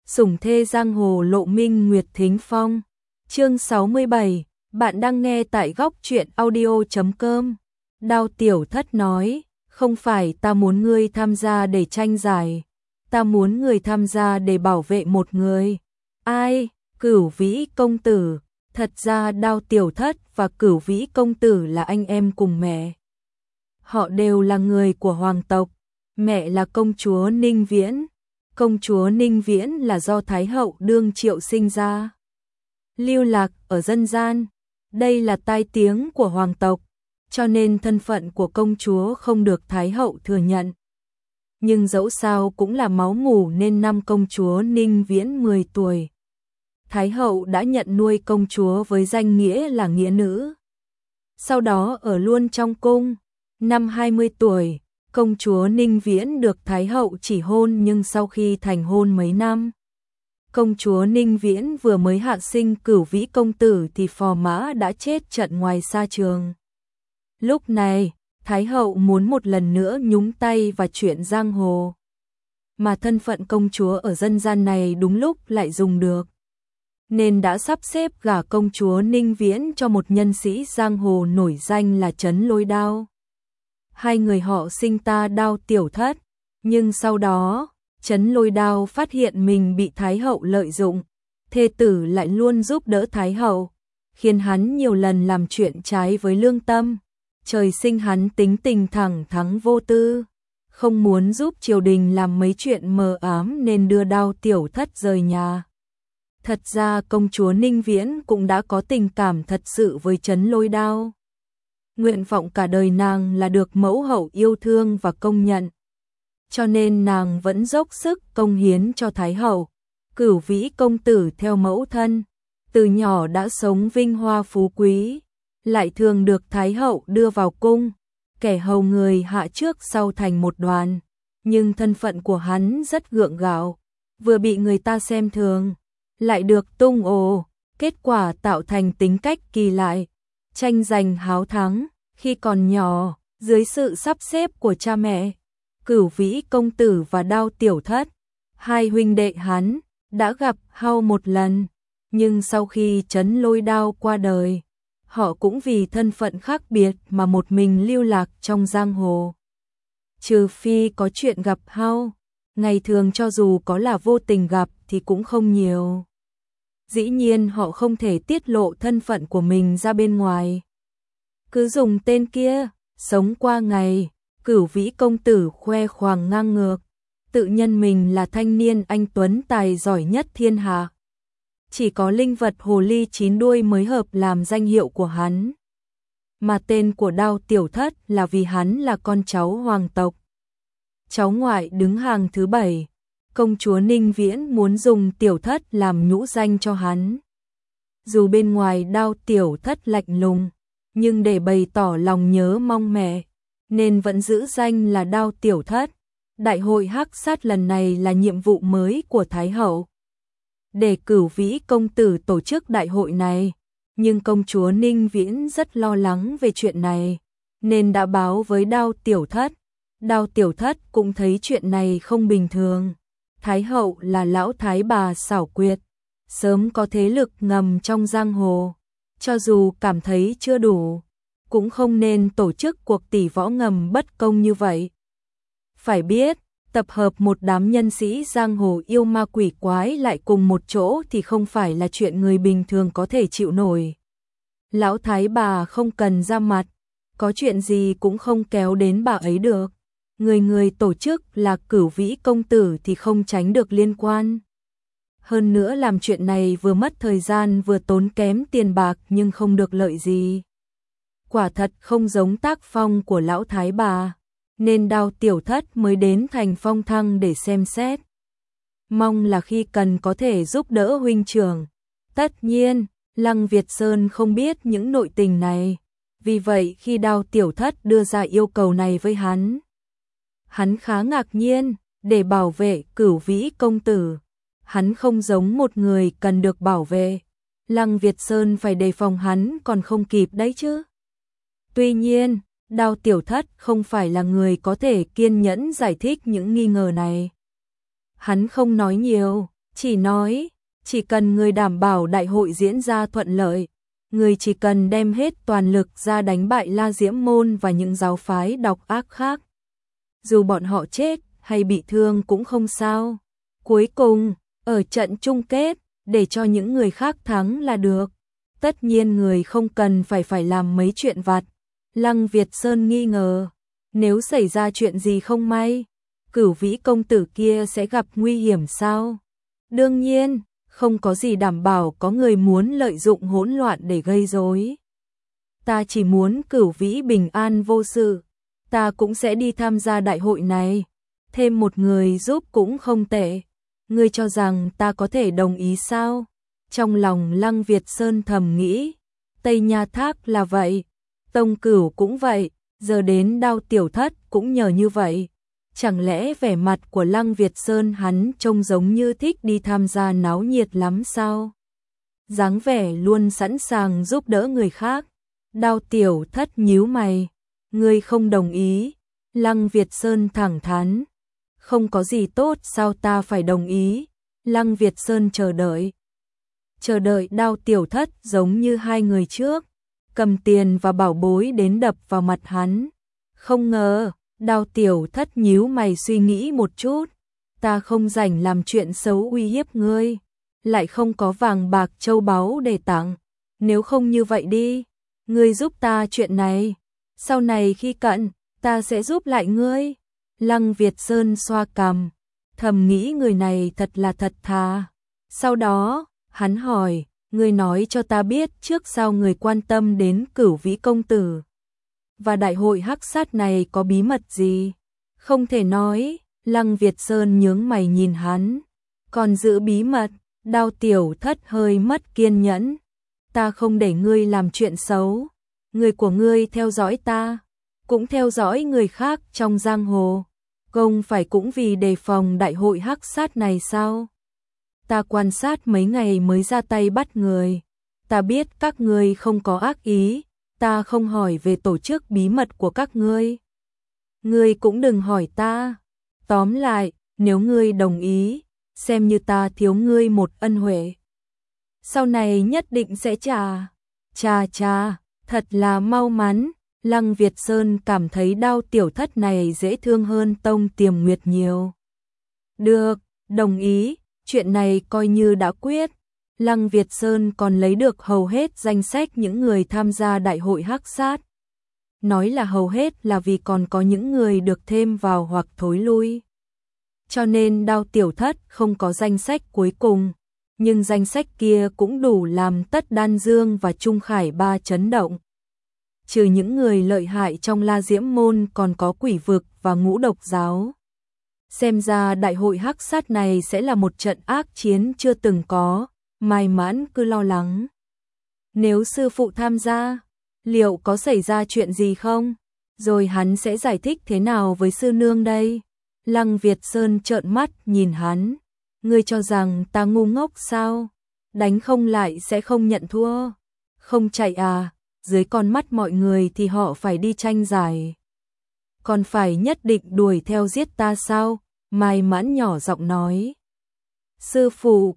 Sủng thê giang hồ Lộ Minh Nguyệt Thính Phong. Chương 67, bạn đang nghe tại góc truyện audio.com. Đao Tiểu Thất nói, không phải ta muốn ngươi tham gia để tranh giải, ta muốn người tham gia để bảo vệ một người. Ai? Cửu Vĩ công tử. Thật ra Đao Tiểu Thất và Cửu Vĩ công tử là anh em cùng mẹ. Họ đều là người của hoàng tộc, mẹ là công chúa Ninh Viễn. Công chúa Ninh Viễn là do Thái hậu đương Triệu sinh ra. Lưu lạc ở dân gian, đây là tai tiếng của hoàng tộc, cho nên thân phận của công chúa không được Thái hậu thừa nhận. Nhưng dẫu sao cũng là máu mủ nên năm công chúa Ninh Viễn 10 tuổi. Thái hậu đã nhận nuôi công chúa với danh nghĩa là nghĩa nữ. Sau đó ở luôn trong cung, năm 20 tuổi, công chúa Ninh Viễn được Thái hậu chỉ hôn, nhưng sau khi thành hôn mấy năm, công chúa Ninh Viễn vừa mới hạ sinh Cửu Vĩ công tử thì phò mã đã chết trận ngoài sa trường. Lúc này, Thái hậu muốn một lần nữa nhúng tay vào chuyện giang hồ, mà thân phận công chúa ở dân gian này đúng lúc lại dùng được, nên đã sắp xếp gả công chúa Ninh Viễn cho một nhân sĩ giang hồ nổi danh là Trấn Lôi Đao. Hai người họ sinh ta Đao Tiểu Thất, nhưng sau đó, Trấn Lôi Đao phát hiện mình bị Thái hậu lợi dụng, thê tử lại luôn giúp đỡ Thái hậu, khiến hắn nhiều lần làm chuyện trái với lương tâm. Trời sinh hắn tính tình thẳng thắn vô tư, không muốn giúp triều đình làm mấy chuyện mờ ám nên đưa Đao Tiểu Thất rời nhà. Thật ra công chúa Ninh Viễn cũng đã có tình cảm thật sự với Trấn Lôi Đao. Nguyện vọng cả đời nàng là được mẫu hậu yêu thương và công nhận, cho nên nàng vẫn dốc sức công hiến cho Thái hậu. Cửu Vĩ công tử theo mẫu thân, từ nhỏ đã sống vinh hoa phú quý, lại thường được Thái hậu đưa vào cung, kẻ hầu người hạ trước sau thành một đoàn, nhưng thân phận của hắn rất gượng gạo, vừa bị người ta xem thường, lại được tung ồ, kết quả tạo thành tính cách kỳ lạ, tranh giành háo thắng. Khi còn nhỏ, dưới sự sắp xếp của cha mẹ, Cửu Vĩ công tử và Đao Tiểu Thất, hai huynh đệ hắn, đã gặp hao một lần, nhưng sau khi Trấn Lôi Đao qua đời, họ cũng vì thân phận khác biệt mà một mình lưu lạc trong giang hồ. Trừ phi có chuyện gặp hao, ngày thường cho dù có là vô tình gặp thì cũng không nhiều. Dĩ nhiên họ không thể tiết lộ thân phận của mình ra bên ngoài, cứ dùng tên kia, sống qua ngày. Cửu Vĩ công tử khoe khoang ngang ngược, tự nhân mình là thanh niên anh tuấn tài giỏi nhất thiên hạ. Chỉ có linh vật hồ ly 9 đuôi mới hợp làm danh hiệu của hắn. Mà tên của Đao Tiểu Thất là vì hắn là con cháu hoàng tộc, cháu ngoại đứng hàng thứ 7. Công chúa Ninh Viễn muốn dùng Tiểu Thất làm nhũ danh cho hắn. Dù bên ngoài Đao Tiểu Thất lạnh lùng, nhưng để bày tỏ lòng nhớ mong mẹ, nên vẫn giữ danh là Đao Tiểu Thất. Đại hội hắc sát lần này là nhiệm vụ mới của Thái hậu, để Cửu Vĩ công tử tổ chức đại hội này, nhưng công chúa Ninh Viễn rất lo lắng về chuyện này, nên đã báo với Đao Tiểu Thất. Đao Tiểu Thất cũng thấy chuyện này không bình thường. Thái hậu là lão thái bà xảo quyệt, sớm có thế lực ngầm trong giang hồ, cho dù cảm thấy chưa đủ, cũng không nên tổ chức cuộc tỷ võ ngầm bất công như vậy. Phải biết, tập hợp một đám nhân sĩ giang hồ yêu ma quỷ quái lại cùng một chỗ thì không phải là chuyện người bình thường có thể chịu nổi. Lão thái bà không cần ra mặt, có chuyện gì cũng không kéo đến bà ấy được. Người tổ chức là Cửu Vĩ công tử thì không tránh được liên quan. Hơn nữa làm chuyện này vừa mất thời gian vừa tốn kém tiền bạc nhưng không được lợi gì. Quả thật không giống tác phong của lão thái bà, nên Đao Tiểu Thất mới đến thành Phong Thăng để xem xét. Mong là khi cần có thể giúp đỡ huynh trưởng. Tất nhiên, Lăng Việt Sơn không biết những nội tình này, vì vậy khi Đao Tiểu Thất đưa ra yêu cầu này với hắn khá ngạc nhiên. Để bảo vệ Cửu Vĩ công tử, hắn không giống một người cần được bảo vệ, Lăng Việt Sơn phải đề phòng hắn còn không kịp đấy chứ. Tuy nhiên, Đao Tiểu Thất không phải là người có thể kiên nhẫn giải thích những nghi ngờ này. Hắn không nói nhiều, Chỉ nói, chỉ cần người đảm bảo đại hội diễn ra thuận lợi, người chỉ cần đem hết toàn lực ra đánh bại La Diễm Môn và những giáo phái độc ác khác. Dù bọn họ chết hay bị thương cũng không sao. Cuối cùng, ở trận chung kết, để cho những người khác thắng là được. Tất nhiên người không cần phải làm mấy chuyện vặt. Lăng Việt Sơn nghi ngờ, nếu xảy ra chuyện gì không may, Cửu Vĩ công tử kia sẽ gặp nguy hiểm sao? Đương nhiên, không có gì đảm bảo có người muốn lợi dụng hỗn loạn để gây rối. Ta chỉ muốn Cửu Vĩ bình an vô sự, ta cũng sẽ đi tham gia đại hội này, thêm một người giúp cũng không tệ. Ngươi cho rằng ta có thể đồng ý sao? Trong lòng Lăng Việt Sơn thầm nghĩ, Tây Nha Thác là vậy, Tông Cửu cũng vậy, giờ đến Đao Tiểu Thất cũng nhờ như vậy. Chẳng lẽ vẻ mặt của Lăng Việt Sơn hắn trông giống như thích đi tham gia náo nhiệt lắm sao? Dáng vẻ luôn sẵn sàng giúp đỡ người khác. Đao Tiểu Thất nhíu mày, ngươi không đồng ý? Lăng Việt Sơn thẳng thắn, không có gì tốt sao ta phải đồng ý? Lăng Việt Sơn chờ đợi. Chờ đợi Đao Tiểu Thất giống như hai người trước, cầm tiền và bảo bối đến đập vào mặt hắn. Không ngờ, Đao Tiểu Thất nhíu mày suy nghĩ một chút, ta không rảnh làm chuyện xấu uy hiếp ngươi, lại không có vàng bạc châu báu để tặng, nếu không như vậy đi, ngươi giúp ta chuyện này, sau này khi cận, ta sẽ giúp lại ngươi. Lăng Việt Sơn xoa cằm, thầm nghĩ người này thật là thật thà. Sau đó, hắn hỏi, ngươi nói cho ta biết trước sao người quan tâm đến Cửu Vĩ công tử và đại hội hắc sát này có bí mật gì? Không thể nói. Lăng Việt Sơn nhướng mày nhìn hắn, còn giữ bí mật? Đao Tiểu Thất hơi mất kiên nhẫn, ta không để ngươi làm chuyện xấu, người của ngươi theo dõi ta, cũng theo dõi người khác trong giang hồ, không phải cũng vì đề phòng đại hội hắc sát này sao? Ta quan sát mấy ngày mới ra tay bắt người, ta biết các ngươi không có ác ý, ta không hỏi về tổ chức bí mật của các ngươi. Ngươi cũng đừng hỏi ta. Tóm lại, nếu ngươi đồng ý, xem như ta thiếu ngươi một ân huệ. Sau này nhất định sẽ trả. Chà, thật là mau mắn. Lăng Việt Sơn cảm thấy Đao Tiểu Thất này dễ thương hơn Tông Tiềm Nguyệt nhiều. Được, đồng ý, chuyện này coi như đã quyết. Lăng Việt Sơn còn lấy được hầu hết danh sách những người tham gia đại hội hắc sát. Nói là hầu hết là vì còn có những người được thêm vào hoặc thối lui. Cho nên Đao Tiểu Thất không có danh sách cuối cùng, nhưng danh sách kia cũng đủ làm Tất Đan Dương và Trung Khải Ba chấn động. Trừ những người lợi hại trong La Diễm Môn còn có Quỷ Vực và Ngũ Độc Giáo. Xem ra đại hội hắc sát này sẽ là một trận ác chiến chưa từng có. Mai Mãn cứ lo lắng. Nếu sư phụ tham gia, liệu có xảy ra chuyện gì không? Rồi hắn sẽ giải thích thế nào với sư nương đây? Lăng Việt Sơn trợn mắt nhìn hắn. Ngươi cho rằng ta ngu ngốc sao? Đánh không lại sẽ không nhận thua. Không chạy à? Dưới con mắt mọi người thì họ phải đi tranh giải. Còn phải nhất định đuổi theo giết ta sao? Mai Mãn nhỏ giọng nói. Sư phụ,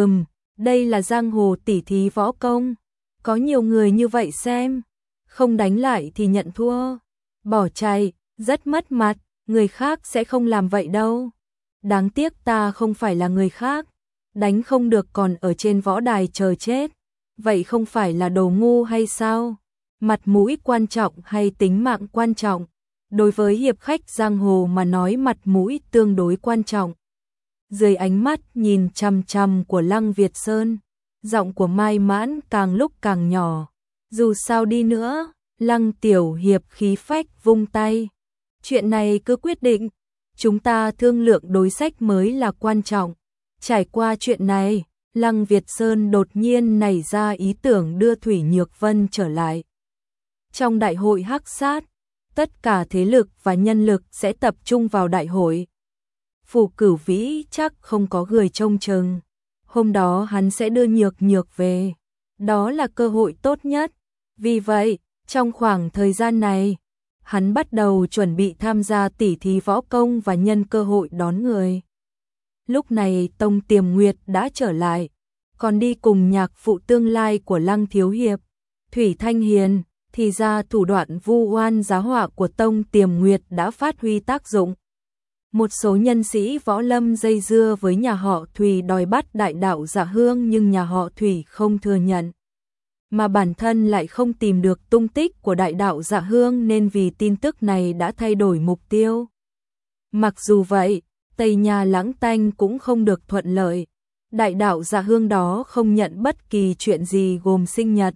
đây là giang hồ tỉ thí võ công, có nhiều người như vậy xem, không đánh lại thì nhận thua, bỏ chạy, rất mất mặt, người khác sẽ không làm vậy đâu. Đáng tiếc ta không phải là người khác, đánh không được còn ở trên võ đài chờ chết, vậy không phải là đồ ngu hay sao? Mặt mũi quan trọng hay tính mạng quan trọng? Đối với hiệp khách giang hồ mà nói mặt mũi tương đối quan trọng. Dưới ánh mắt nhìn chằm chằm của Lăng Việt Sơn, giọng của Mai Mãn càng lúc càng nhỏ. Dù sao đi nữa, Lăng Tiểu Hiệp khí phách vung tay. Chuyện này cứ quyết định, chúng ta thương lượng đối sách mới là quan trọng. Trải qua chuyện này, Lăng Việt Sơn đột nhiên nảy ra ý tưởng đưa Thủy Nhược Vân trở lại. Trong đại hội hắc sát, tất cả thế lực và nhân lực sẽ tập trung vào đại hội. Phủ Cửu Vĩ chắc không có người trông chừng. Hôm đó hắn sẽ đưa Nhược Nhược về. Đó là cơ hội tốt nhất. Vì vậy, trong khoảng thời gian này, hắn bắt đầu chuẩn bị tham gia tỉ thí võ công và nhân cơ hội đón người. lúc này Tông Tiềm Nguyệt đã trở lại, còn đi cùng nhạc phụ tương lai của Lăng Thiếu Hiệp, Thủy Thanh Hiền, thì ra thủ đoạn vu oan giá họa của Tông Tiềm Nguyệt đã phát huy tác dụng. Một số nhân sĩ võ lâm dây dưa với nhà họ Thủy đòi bắt đại đạo Dạ Hương nhưng nhà họ Thủy không thừa nhận. Mà bản thân lại không tìm được tung tích của đại đạo Dạ Hương nên vì tin tức này đã thay đổi mục tiêu. Mặc dù vậy, Tây Nha Lãng Tanh cũng không được thuận lợi. Đại đạo Dạ Hương đó không nhận bất kỳ chuyện gì gồm sinh nhật,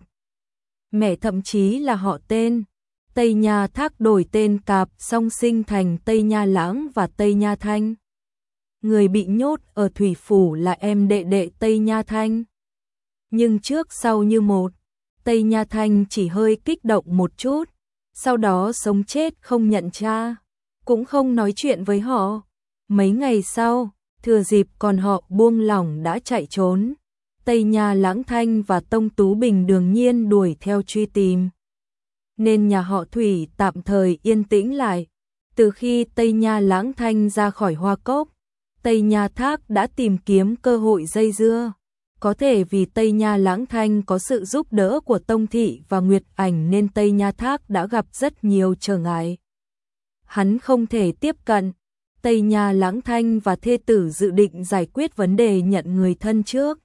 mẹ thậm chí là họ tên. Tây Nha Thác đổi tên cạp song sinh thành Tây Nha Lãng và Tây Nha Thanh. Người bị nhốt ở Thủy Phủ là em đệ đệ Tây Nha Thanh. Nhưng trước sau như một, Tây Nha Thanh chỉ hơi kích động một chút, sau đó sống chết không nhận cha, cũng không nói chuyện với họ. Mấy ngày sau, thừa dịp còn họ buông lỏng đã chạy trốn. Tây Nha Lãng Thanh và Tông Tú Bình đương nhiên đuổi theo truy tìm. Nên nhà họ Thủy tạm thời yên tĩnh lại. Từ khi Tây Nha Lãng Thanh ra khỏi Hoa Cốc, Tây Nha Thác đã tìm kiếm cơ hội dây dưa. Có thể vì Tây Nha Lãng Thanh có sự giúp đỡ của Tông Thị và Nguyệt Ảnh nên Tây Nha Thác đã gặp rất nhiều trở ngại. Hắn không thể tiếp cận. Tây Nha Lãng Thanh và thê tử dự định giải quyết vấn đề nhận người thân trước,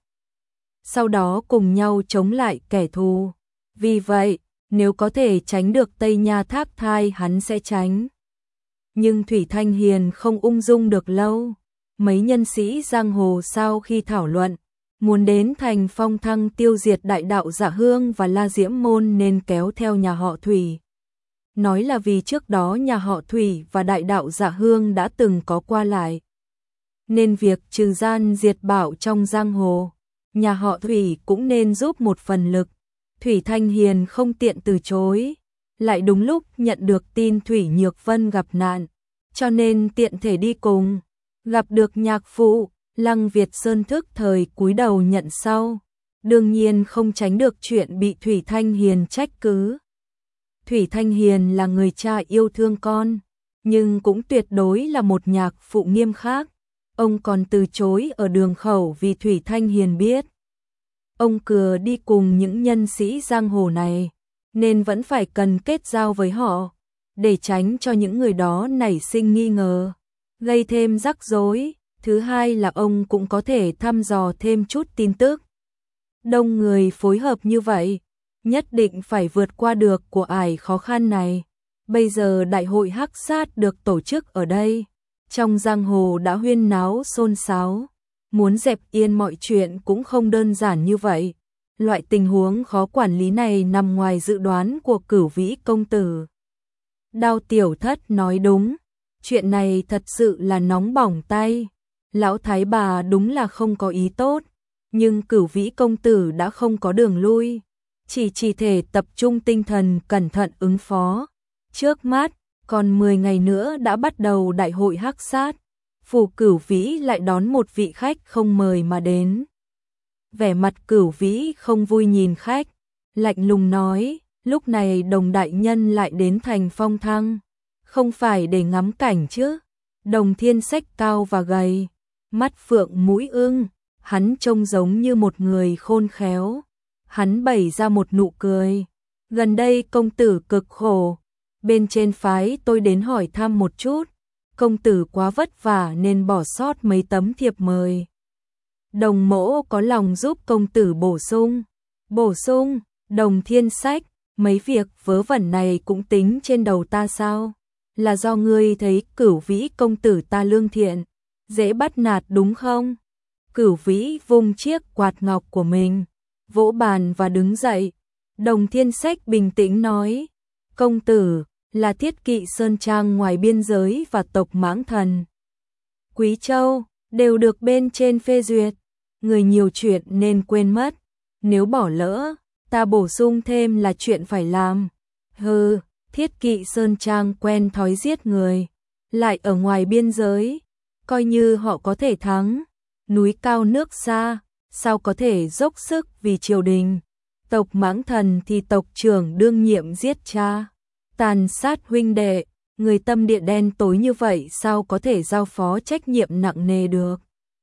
sau đó cùng nhau chống lại kẻ thù. Vì vậy, nếu có thể tránh được Tây Nha Thác thai hắn sẽ tránh. Nhưng Thủy Thanh Hiền không ung dung được lâu. Mấy nhân sĩ giang hồ sau khi thảo luận, muốn đến thành Phong Thăng tiêu diệt đại đạo Dạ Hương và La Diễm Môn nên kéo theo nhà họ Thủy. Nói là vì trước đó nhà họ Thủy và đại đạo Dạ Hương đã từng có qua lại. Nên việc trừ gian diệt bảo trong giang hồ, nhà họ Thủy cũng nên giúp một phần lực. Thủy Thanh Hiền không tiện từ chối, lại đúng lúc nhận được tin Thủy Nhược Vân gặp nạn, cho nên tiện thể đi cùng. Gặp được nhạc phụ, Lăng Việt Sơn thức thời cúi đầu nhận sau, đương nhiên không tránh được chuyện bị Thủy Thanh Hiền trách cứ. Thủy Thanh Hiền là người cha yêu thương con, nhưng cũng tuyệt đối là một nhạc phụ nghiêm khắc. Ông còn từ chối ở đường khẩu vì Thủy Thanh Hiền biết ông cừa đi cùng những nhân sĩ giang hồ này, nên vẫn phải cần kết giao với họ, để tránh cho những người đó nảy sinh nghi ngờ, gây thêm rắc rối. Thứ hai là ông cũng có thể thăm dò thêm chút tin tức. Đông người phối hợp như vậy, nhất định phải vượt qua được của ải khó khăn này. Bây giờ đại hội hắc sát được tổ chức ở đây, trong giang hồ đã huyên náo xôn xáo. Muốn dẹp yên mọi chuyện cũng không đơn giản như vậy. Loại tình huống khó quản lý này nằm ngoài dự đoán của Cửu Vĩ công tử. Đao Tiểu Thất nói đúng, chuyện này thật sự là nóng bỏng tay. Lão thái bà đúng là không có ý tốt, nhưng Cửu Vĩ công tử đã không có đường lui, chỉ thể tập trung tinh thần cẩn thận ứng phó. Trước mắt, còn 10 ngày nữa đã bắt đầu đại hội hắc sát. Phủ Cửu Vĩ lại đón một vị khách không mời mà đến. Vẻ mặt Cửu Vĩ không vui nhìn khách, lạnh lùng nói, lúc này Đồng đại nhân lại đến thành Phong Thăng, không phải để ngắm cảnh chứ? Đồng Thiên Sách cao và gầy, mắt phượng mũi ưng, hắn trông giống như một người khôn khéo. Hắn bày ra một nụ cười. Gần đây công tử cực khổ, bên trên phái tôi đến hỏi thăm một chút. Công tử quá vất vả nên bỏ sót mấy tấm thiệp mời. Đồng mỗ có lòng giúp công tử bổ sung. Bổ sung, Đồng Thiên Sách, mấy việc vớ vẩn này cũng tính trên đầu ta sao? Là do ngươi thấy Cửu Vĩ công tử ta lương thiện, dễ bắt nạt đúng không? Cửu Vĩ vung chiếc quạt ngọc của mình, vỗ bàn và đứng dậy. Đồng Thiên Sách bình tĩnh nói, công tử là thiết kỵ Sơn Trang ngoài biên giới và tộc Mãng Thần, Quý Châu, đều được bên trên phê duyệt. Người nhiều chuyện nên quên mất, nếu bỏ lỡ, ta bổ sung thêm là chuyện phải làm. Hừ, thiết kỵ Sơn Trang quen thói giết người, lại ở ngoài biên giới, coi như họ có thể thắng. Núi cao nước xa, sao có thể dốc sức vì triều đình. Tộc Mãng Thần thì tộc trưởng đương nhiệm giết cha, tàn sát huynh đệ, người tâm địa đen tối như vậy sao có thể giao phó trách nhiệm nặng nề được.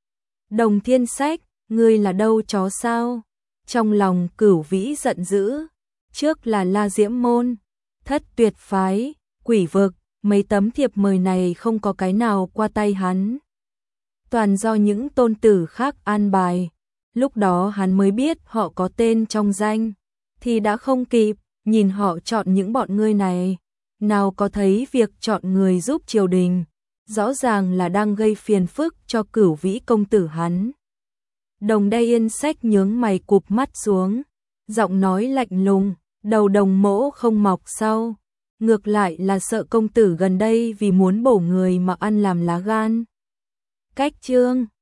Đồng Thiên Sách, ngươi là đâu chó sao? Trong lòng Cửu Vĩ giận dữ, trước là La Diễm Môn, Thất Tuyệt Phái, Quỷ Vực, mấy tấm thiệp mời này không có cái nào qua tay hắn. Toàn do những tôn tử khác an bài, lúc đó hắn mới biết họ có tên trong danh, thì đã không kịp, nhìn họ chọn những bọn ngươi này, nào có thấy việc chọn người giúp triều đình, rõ ràng là đang gây phiền phức cho Cửu Vĩ công tử hắn. Đồng Đay Yên Sách nhướng mày cụp mắt xuống, giọng nói lạnh lùng, đầu đồng mỗ không mọc sau, ngược lại là sợ công tử gần đây vì muốn bổ người mà ăn làm lá gan. Cách chương